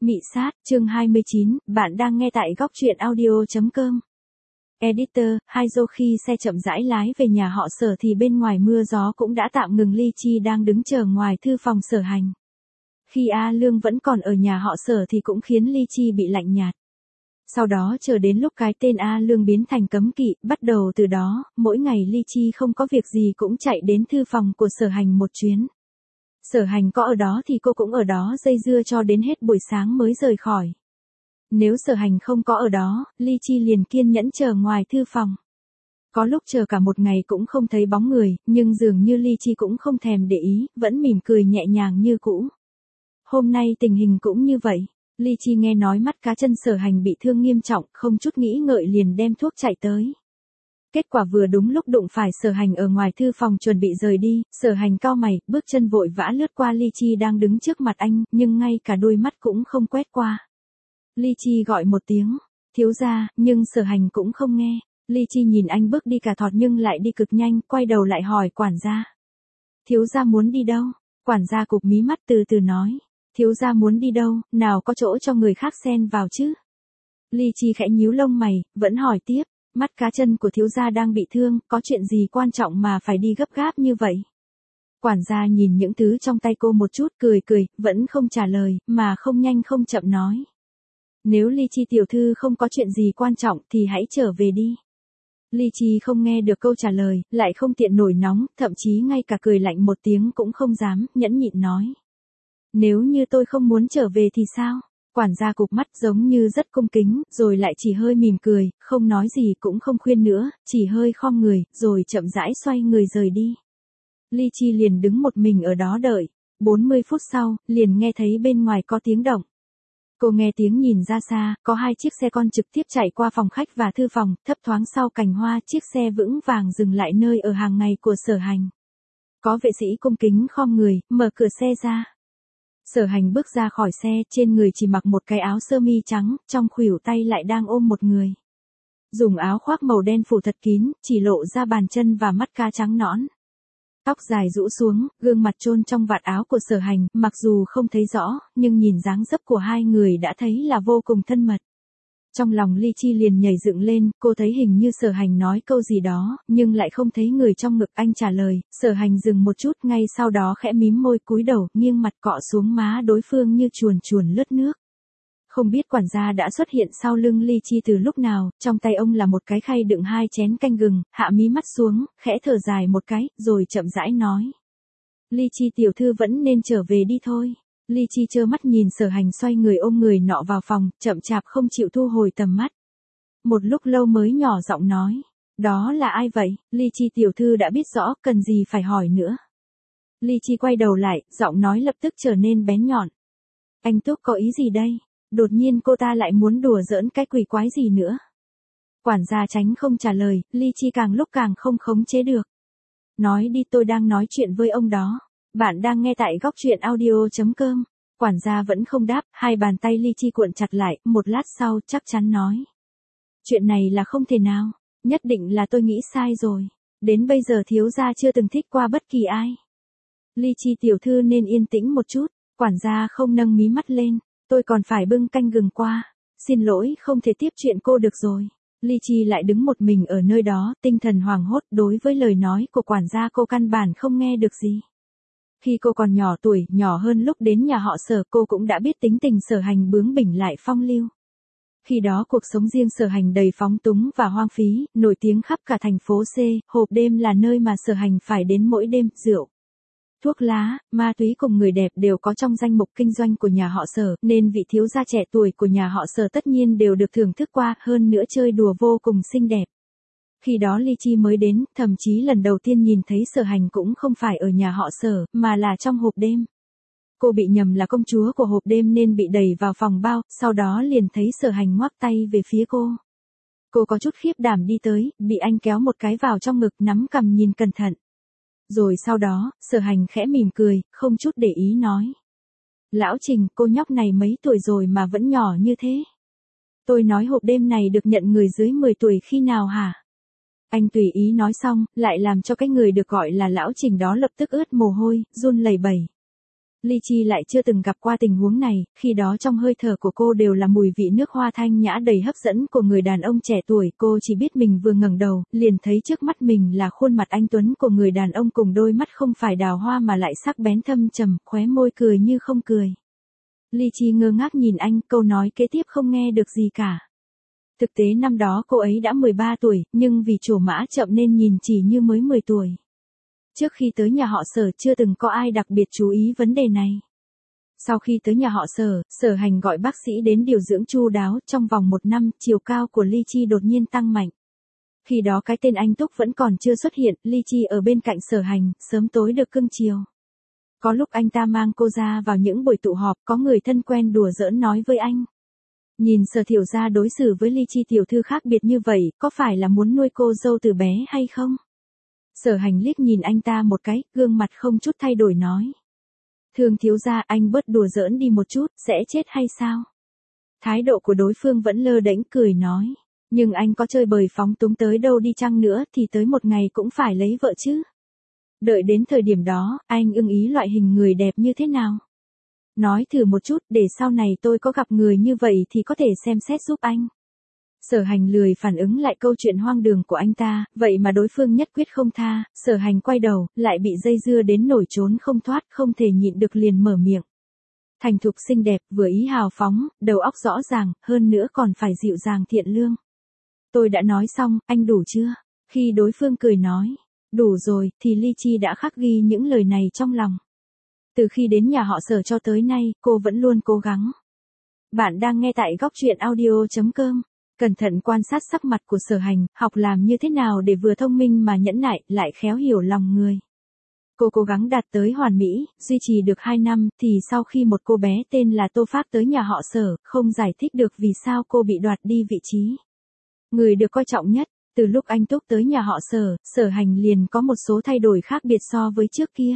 Mị sát, chương 29, bạn đang nghe tại góc truyện audio.com. Editor, Haizo khi xe chậm rãi lái về nhà họ Sở thì bên ngoài mưa gió cũng đã tạm ngừng. Ly Chi đang đứng chờ ngoài thư phòng Sở Hành. Khi A Lương vẫn còn ở nhà họ Sở thì cũng khiến Ly Chi bị lạnh nhạt. Sau đó chờ đến lúc cái tên A Lương biến thành cấm kỵ, bắt đầu từ đó, mỗi ngày Ly Chi không có việc gì cũng chạy đến thư phòng của Sở Hành một chuyến. Sở Hành có ở đó thì cô cũng ở đó dây dưa cho đến hết buổi sáng mới rời khỏi. Nếu Sở Hành không có ở đó, Ly Chi liền kiên nhẫn chờ ngoài thư phòng. Có lúc chờ cả một ngày cũng không thấy bóng người, nhưng dường như Ly Chi cũng không thèm để ý, vẫn mỉm cười nhẹ nhàng như cũ. Hôm nay tình hình cũng như vậy. Ly Chi nghe nói mắt cá chân Sở Hành bị thương nghiêm trọng, không chút nghĩ ngợi liền đem thuốc chạy tới. Kết quả vừa đúng lúc đụng phải Sở Hành ở ngoài thư phòng chuẩn bị rời đi, Sở Hành cau mày, bước chân vội vã lướt qua Ly Chi đang đứng trước mặt anh, nhưng ngay cả đôi mắt cũng không quét qua. Ly Chi gọi một tiếng, thiếu gia, nhưng Sở Hành cũng không nghe. Ly Chi nhìn anh bước đi cả thọt nhưng lại đi cực nhanh, quay đầu lại hỏi quản gia. Thiếu gia muốn đi đâu? Quản gia cụp mí mắt từ từ nói. Thiếu gia muốn đi đâu, nào có chỗ cho người khác xen vào chứ? Ly Chi khẽ nhíu lông mày, vẫn hỏi tiếp. Mắt cá chân của thiếu gia đang bị thương, có chuyện gì quan trọng mà phải đi gấp gáp như vậy? Quản gia nhìn những thứ trong tay cô một chút cười, vẫn không trả lời, mà không nhanh không chậm nói. Nếu Ly Chi tiểu thư không có chuyện gì quan trọng thì hãy trở về đi. Ly Chi không nghe được câu trả lời, lại không tiện nổi nóng, thậm chí ngay cả cười lạnh một tiếng cũng không dám, nhẫn nhịn nói. Nếu như tôi không muốn trở về thì sao? Quản gia cụp mắt giống như rất cung kính, rồi lại chỉ hơi mỉm cười, không nói gì cũng không khuyên nữa, chỉ hơi khom người, rồi chậm rãi xoay người rời đi. Ly Chi liền đứng một mình ở đó đợi. 40 phút sau, liền nghe thấy bên ngoài có tiếng động. Cô nghe tiếng nhìn ra xa, có hai chiếc xe con trực tiếp chạy qua phòng khách và thư phòng, thấp thoáng sau cành hoa, chiếc xe vững vàng dừng lại nơi ở hàng ngày của Sở Hành. Có vệ sĩ cung kính khom người, mở cửa xe ra. Sở Hành bước ra khỏi xe, trên người chỉ mặc một cái áo sơ mi trắng, trong khuỷu tay lại đang ôm một người. Dùng áo khoác màu đen phủ thật kín, chỉ lộ ra bàn chân và mắt cá trắng nõn. Tóc dài rũ xuống, gương mặt chôn trong vạt áo của Sở Hành, mặc dù không thấy rõ, nhưng nhìn dáng dấp của hai người đã thấy là vô cùng thân mật. Trong lòng Ly Chi liền nhảy dựng lên, cô thấy hình như Sở Hành nói câu gì đó, nhưng lại không thấy người trong ngực anh trả lời. Sở Hành dừng một chút, ngay sau đó khẽ mím môi cúi đầu, nghiêng mặt cọ xuống má đối phương như chuồn chuồn lướt nước. Không biết quản gia đã xuất hiện sau lưng Ly Chi từ lúc nào, trong tay ông là một cái khay đựng 2 chén canh gừng, hạ mí mắt xuống, khẽ thở dài một cái, rồi chậm rãi nói. Ly Chi tiểu thư vẫn nên trở về đi thôi. Ly Chi trơ mắt nhìn Sở Hành xoay người ôm người nọ vào phòng, chậm chạp không chịu thu hồi tầm mắt. Một lúc lâu mới nhỏ giọng nói. Đó là ai vậy? Ly Chi tiểu thư đã biết rõ, cần gì phải hỏi nữa. Ly Chi quay đầu lại, giọng nói lập tức trở nên bén nhọn. Anh Túc có ý gì đây? Đột nhiên cô ta lại muốn đùa giỡn cái quỷ quái gì nữa? Quản gia tránh không trả lời, Ly Chi càng lúc càng không khống chế được. Nói đi, tôi đang nói chuyện với ông đó. Bạn đang nghe tại góc truyện audio.com. Quản gia vẫn không đáp, hai bàn tay Ly Chi cuộn chặt lại, một lát sau chắc chắn nói. Chuyện này là không thể nào, nhất định là tôi nghĩ sai rồi. Đến bây giờ thiếu gia chưa từng thích qua bất kỳ ai. Ly Chi tiểu thư nên yên tĩnh một chút, quản gia không nâng mí mắt lên. Tôi còn phải bưng canh gừng qua. Xin lỗi, không thể tiếp chuyện cô được rồi. Ly Chi lại đứng một mình ở nơi đó, tinh thần hoảng hốt, đối với lời nói của quản gia cô căn bản không nghe được gì. Khi cô còn nhỏ tuổi, nhỏ hơn lúc đến nhà họ Sở, cô cũng đã biết tính tình Sở Hành bướng bỉnh lại phong lưu. Khi đó cuộc sống riêng Sở Hành đầy phóng túng và hoang phí, nổi tiếng khắp cả thành phố C, hộp đêm là nơi mà Sở Hành phải đến mỗi đêm, rượu, thuốc lá, ma túy cùng người đẹp đều có trong danh mục kinh doanh của nhà họ Sở, nên vị thiếu gia trẻ tuổi của nhà họ Sở tất nhiên đều được thưởng thức qua, hơn nữa chơi đùa vô cùng xinh đẹp. Khi đó Ly Chi mới đến, thậm chí lần đầu tiên nhìn thấy Sở Hành cũng không phải ở nhà họ Sở, mà là trong hộp đêm. Cô bị nhầm là công chúa của hộp đêm nên bị đẩy vào phòng bao, sau đó liền thấy Sở Hành ngoắc tay về phía cô. Cô có chút khiếp đảm đi tới, bị anh kéo một cái vào trong ngực, nắm cằm nhìn cẩn thận. Rồi sau đó, Sở Hành khẽ mỉm cười, không chút để ý nói. Lão Trình, cô nhóc này mấy tuổi rồi mà vẫn nhỏ như thế? Tôi nói hộp đêm này được nhận người dưới 10 tuổi khi nào hả? Anh tùy ý nói xong, lại làm cho cái người được gọi là Lão Trình đó lập tức ướt mồ hôi, run lẩy bẩy. Ly Chi lại chưa từng gặp qua tình huống này, khi đó trong hơi thở của cô đều là mùi vị nước hoa thanh nhã đầy hấp dẫn của người đàn ông trẻ tuổi. Cô chỉ biết mình vừa ngẩng đầu, liền thấy trước mắt mình là khuôn mặt anh tuấn của người đàn ông cùng đôi mắt không phải đào hoa mà lại sắc bén thâm trầm, khóe môi cười như không cười. Ly Chi ngơ ngác nhìn anh, câu nói kế tiếp không nghe được gì cả. Thực tế năm đó cô ấy đã 13 tuổi, nhưng vì trổ mã chậm nên nhìn chỉ như mới 10 tuổi. Trước khi tới nhà họ Sở chưa từng có ai đặc biệt chú ý vấn đề này. Sau khi tới nhà họ Sở, Sở Hành gọi bác sĩ đến điều dưỡng chu đáo, trong vòng 1 năm, chiều cao của Ly Chi đột nhiên tăng mạnh. Khi đó cái tên anh Túc vẫn còn chưa xuất hiện, Ly Chi ở bên cạnh Sở Hành, sớm tối được cưng chiều. Có lúc anh ta mang cô ra vào những buổi tụ họp, có người thân quen đùa giỡn nói với anh. Nhìn Sở Thiểu gia đối xử với Ly Chi tiểu thư khác biệt như vậy, có phải là muốn nuôi cô dâu từ bé hay không? Sở Hành liếc nhìn anh ta một cái, gương mặt không chút thay đổi nói. Thương thiếu gia, anh bớt đùa giỡn đi một chút, sẽ chết hay sao? Thái độ của đối phương vẫn lơ đễnh cười nói. Nhưng anh có chơi bời phóng túng tới đâu đi chăng nữa thì tới một ngày cũng phải lấy vợ chứ. Đợi đến thời điểm đó, anh ưng ý loại hình người đẹp như thế nào? Nói thử một chút để sau này tôi có gặp người như vậy thì có thể xem xét giúp anh. Sở Hành lười phản ứng lại câu chuyện hoang đường của anh ta, vậy mà đối phương nhất quyết không tha. Sở Hành quay đầu, lại bị dây dưa đến nổi trốn không thoát, không thể nhịn được liền mở miệng. Thành thục xinh đẹp, vừa ý hào phóng, đầu óc rõ ràng, hơn nữa còn phải dịu dàng thiện lương. Tôi đã nói xong, anh đủ chưa? Khi đối phương cười nói, đủ rồi, thì Ly Chi đã khắc ghi những lời này trong lòng. Từ khi đến nhà họ Sở cho tới nay, cô vẫn luôn cố gắng. Bạn đang nghe tại góc truyện audio.com. Cẩn thận quan sát sắc mặt của Sở Hành, học làm như thế nào để vừa thông minh mà nhẫn nại, lại khéo hiểu lòng người. Cô cố gắng đạt tới hoàn mỹ, duy trì được 2 năm, thì sau khi một cô bé tên là Tô Phác tới nhà họ Sở, không giải thích được vì sao cô bị đoạt đi vị trí người được coi trọng nhất. Từ lúc anh Túc tới nhà họ Sở, Sở Hành liền có một số thay đổi khác biệt so với trước kia.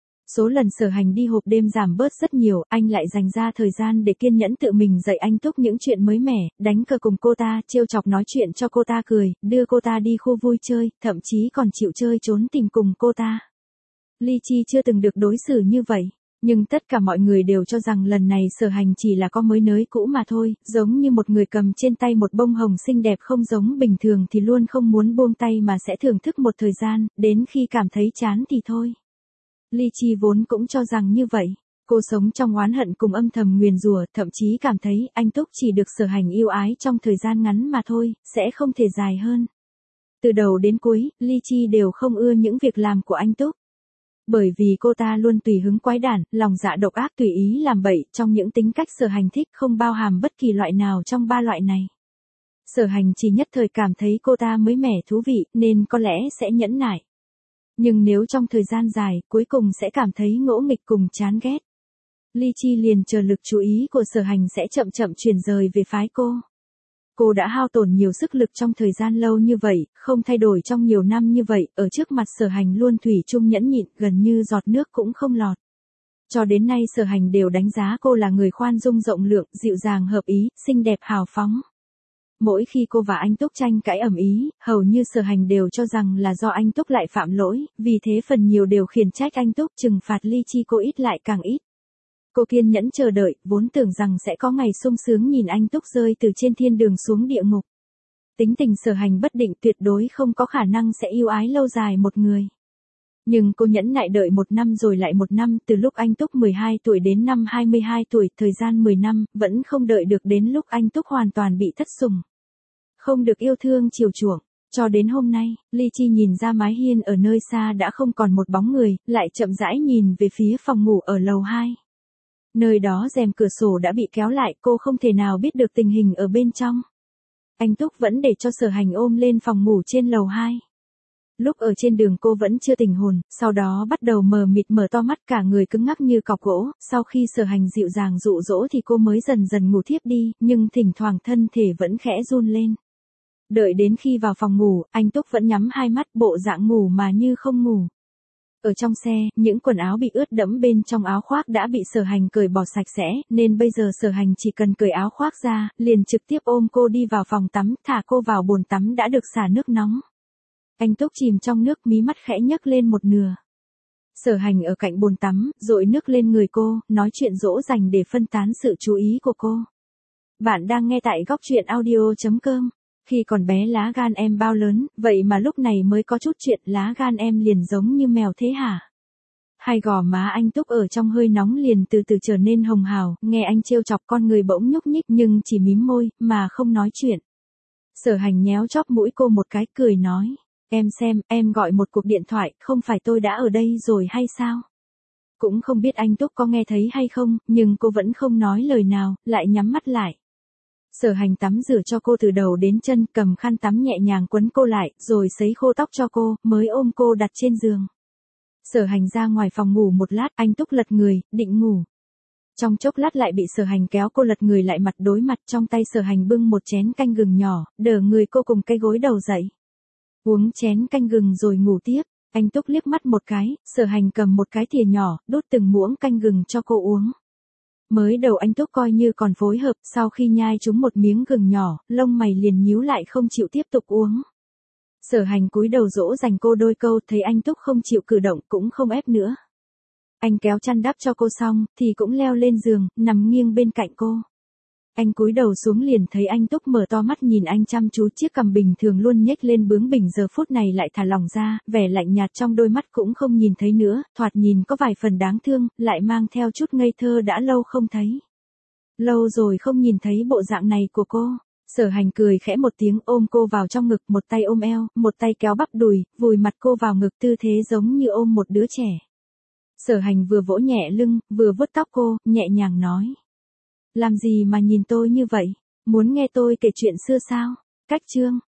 Số lần Sở Hành đi hộp đêm giảm bớt rất nhiều, anh lại dành ra thời gian để kiên nhẫn tự mình dạy anh Túc những chuyện mới mẻ, đánh cờ cùng cô ta, trêu chọc nói chuyện cho cô ta cười, đưa cô ta đi khu vui chơi, thậm chí còn chịu chơi trốn tìm cùng cô ta. Ly Chi chưa từng được đối xử như vậy, nhưng tất cả mọi người đều cho rằng lần này Sở Hành chỉ là có mới nới cũ mà thôi, giống như một người cầm trên tay một bông hồng xinh đẹp không giống bình thường thì luôn không muốn buông tay mà sẽ thưởng thức một thời gian, đến khi cảm thấy chán thì thôi. Ly Chi vốn cũng cho rằng như vậy. Cô sống trong oán hận cùng âm thầm nguyền rủa, thậm chí cảm thấy anh Túc chỉ được Sở Hành yêu ái trong thời gian ngắn mà thôi, sẽ không thể dài hơn. Từ đầu đến cuối, Ly Chi đều không ưa những việc làm của anh Túc. Bởi vì cô ta luôn tùy hứng quái đản, lòng dạ độc ác tùy ý làm bậy, trong những tính cách Sở Hành thích không bao hàm bất kỳ loại nào trong 3 loại này. Sở Hành chỉ nhất thời cảm thấy cô ta mới mẻ thú vị, nên có lẽ sẽ nhẫn nại. Nhưng nếu trong thời gian dài, cuối cùng sẽ cảm thấy ngỗ nghịch cùng chán ghét. Ly Chi liền chờ lực chú ý của Sở Hành sẽ chậm chậm chuyển rời về phái cô. Cô đã hao tổn nhiều sức lực trong thời gian lâu như vậy, không thay đổi trong nhiều năm như vậy, ở trước mặt Sở Hành luôn thủy chung nhẫn nhịn, gần như giọt nước cũng không lọt. Cho đến nay Sở Hành đều đánh giá cô là người khoan dung rộng lượng, dịu dàng hợp ý, xinh đẹp hào phóng. Mỗi khi cô và anh Túc tranh cãi ầm ĩ, hầu như Sở Hành đều cho rằng là do anh Túc lại phạm lỗi, vì thế phần nhiều đều khiển trách anh Túc, trừng phạt Ly Chi cô ít lại càng ít. Cô kiên nhẫn chờ đợi, vốn tưởng rằng sẽ có ngày sung sướng nhìn anh Túc rơi từ trên thiên đường xuống địa ngục. Tính tình Sở Hành bất định, tuyệt đối không có khả năng sẽ yêu ái lâu dài một người. Nhưng cô nhẫn nại đợi 1 năm rồi lại 1 năm, từ lúc anh Túc 12 tuổi đến năm 22 tuổi, thời gian 10 năm, vẫn không đợi được đến lúc anh Túc hoàn toàn bị thất sủng. Không được yêu thương chiều chuộng. Cho đến hôm nay, Ly Chi nhìn ra mái hiên ở nơi xa đã không còn một bóng người, lại chậm rãi nhìn về phía phòng ngủ ở lầu 2. Nơi đó rèm cửa sổ đã bị kéo lại, cô không thể nào biết được tình hình ở bên trong. Anh Túc vẫn để cho Sở Hành ôm lên phòng ngủ trên lầu 2. Lúc ở trên đường cô vẫn chưa tỉnh hồn, sau đó bắt đầu mờ mịt mở to mắt, cả người cứng ngắc như cọc gỗ, sau khi Sở Hành dịu dàng dụ dỗ thì cô mới dần dần ngủ thiếp đi, nhưng thỉnh thoảng thân thể vẫn khẽ run lên. Đợi đến khi vào phòng ngủ, anh Túc vẫn nhắm hai mắt, bộ dạng ngủ mà như không ngủ. Ở trong xe, những quần áo bị ướt đẫm bên trong áo khoác đã bị Sở Hành cởi bỏ sạch sẽ, nên bây giờ Sở Hành chỉ cần cởi áo khoác ra, liền trực tiếp ôm cô đi vào phòng tắm, thả cô vào bồn tắm đã được xả nước nóng. Anh Túc chìm trong nước, mí mắt khẽ nhấc lên một nửa. Sở Hành ở cạnh bồn tắm, dội nước lên người cô, nói chuyện dỗ dành để phân tán sự chú ý của cô. Bạn đang nghe tại góc truyện audio.com. Khi còn bé lá gan em bao lớn, vậy mà lúc này mới có chút chuyện lá gan em liền giống như mèo thế hả? Hai gò má anh Túc ở trong hơi nóng liền từ từ trở nên hồng hào, nghe anh trêu chọc con người bỗng nhúc nhích nhưng chỉ mím môi, mà không nói chuyện. Sở Hành nhéo chóp mũi cô một cái cười nói. Em xem, em gọi một cuộc điện thoại, không phải tôi đã ở đây rồi hay sao? Cũng không biết anh Túc có nghe thấy hay không, nhưng cô vẫn không nói lời nào, lại nhắm mắt lại. Sở Hành tắm rửa cho cô từ đầu đến chân, cầm khăn tắm nhẹ nhàng quấn cô lại, rồi sấy khô tóc cho cô, mới ôm cô đặt trên giường. Sở Hành ra ngoài phòng ngủ một lát, anh Túc lật người, định ngủ. Trong chốc lát lại bị Sở Hành kéo cô lật người lại mặt đối mặt, trong tay Sở Hành bưng một chén canh gừng nhỏ, đỡ người cô cùng cái gối đầu dậy. Uống chén canh gừng rồi ngủ tiếp. Anh Túc liếc mắt một cái, Sở Hành cầm một cái thìa nhỏ, đút từng muỗng canh gừng cho cô uống. Mới đầu anh Túc coi như còn phối hợp, sau khi nhai trúng một miếng gừng nhỏ, lông mày liền nhíu lại không chịu tiếp tục uống. Sở Hành cúi đầu dỗ dành cô đôi câu, thấy anh Túc không chịu cử động cũng không ép nữa. Anh kéo chăn đắp cho cô xong, thì cũng leo lên giường, nằm nghiêng bên cạnh cô. Anh cúi đầu xuống liền thấy anh Túc mở to mắt nhìn anh chăm chú, chiếc cằm bình thường luôn nhếch lên bướng bỉnh giờ phút này lại thả lỏng ra, vẻ lạnh nhạt trong đôi mắt cũng không nhìn thấy nữa, thoạt nhìn có vài phần đáng thương, lại mang theo chút ngây thơ đã lâu không thấy. Lâu rồi không nhìn thấy bộ dạng này của cô. Sở Hành cười khẽ một tiếng ôm cô vào trong ngực, một tay ôm eo, một tay kéo bắp đùi, vùi mặt cô vào ngực tư thế giống như ôm một đứa trẻ. Sở Hành vừa vỗ nhẹ lưng, vừa vuốt tóc cô, nhẹ nhàng nói. Làm gì mà nhìn tôi như vậy? Muốn nghe tôi kể chuyện xưa sao? Cách chương.